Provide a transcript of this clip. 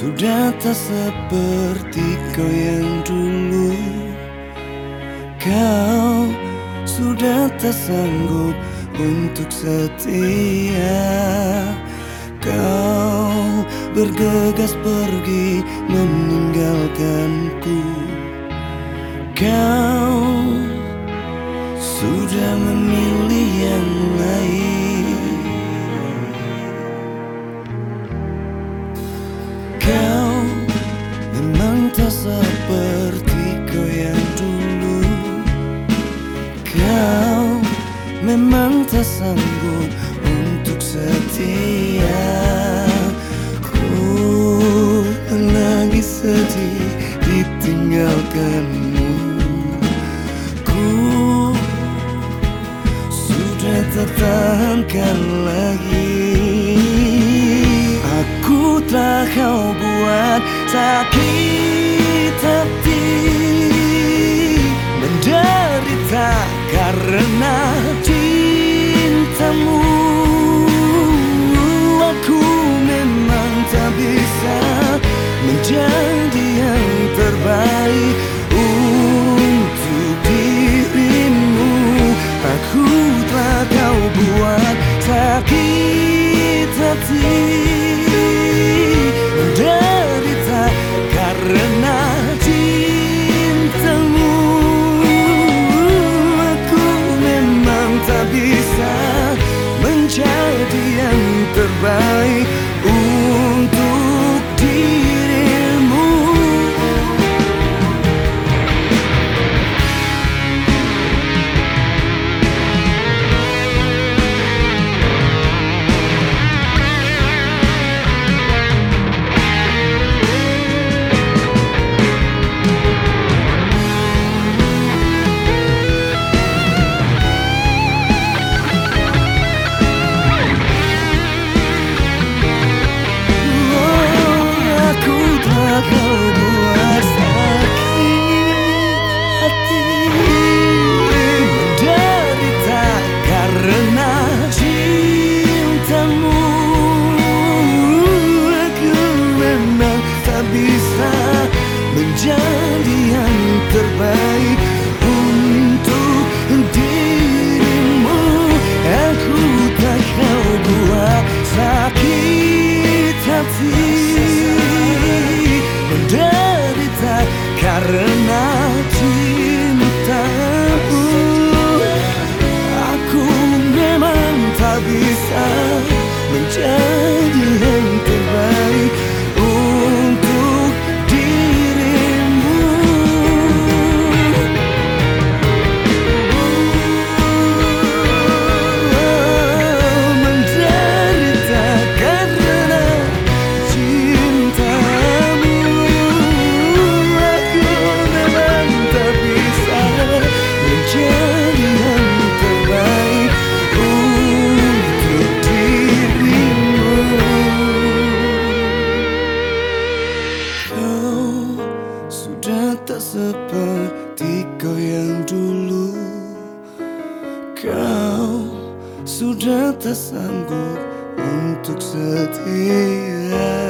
Sudah tak seperti kau yang dulu. Kau sudah tak sanggup untuk setia. Kau bergegas pergi meninggalkanku. Kau sudah memilih yang lain. Kau memang tak seperti kau yang dulu. Kau memang tak sanggup untuk setia. Ku menangis sedih ditinggalkanmu. Ku sudah tak tahankan lagi. Aku telah kau buat sakit hati, menderita karena cintamu. Aku memang tak bisa menjadi yang terbaik untuk dirimu. Aku telah kau buat sakit hati, menderita karena cintamu. Aku memang tak bisa menjadi yang terbaik untuk dirimu. Kau buat sakit hati, menderita karena cintamu. Aku memang tak bisa menjadi yang terbaik untuk dirimu. Aku tak kau buat sakit hati, menderita karena cintamu. Aku memang tak bisa menjadi yang terbaik untuk dirimu. Menderita karena cintamu. Aku memang tak bisa menjadi yang terbaik untuk dirimu. Kau sudah tak seperti kau yang dulu. Kau sudah tak sanggup untuk setia.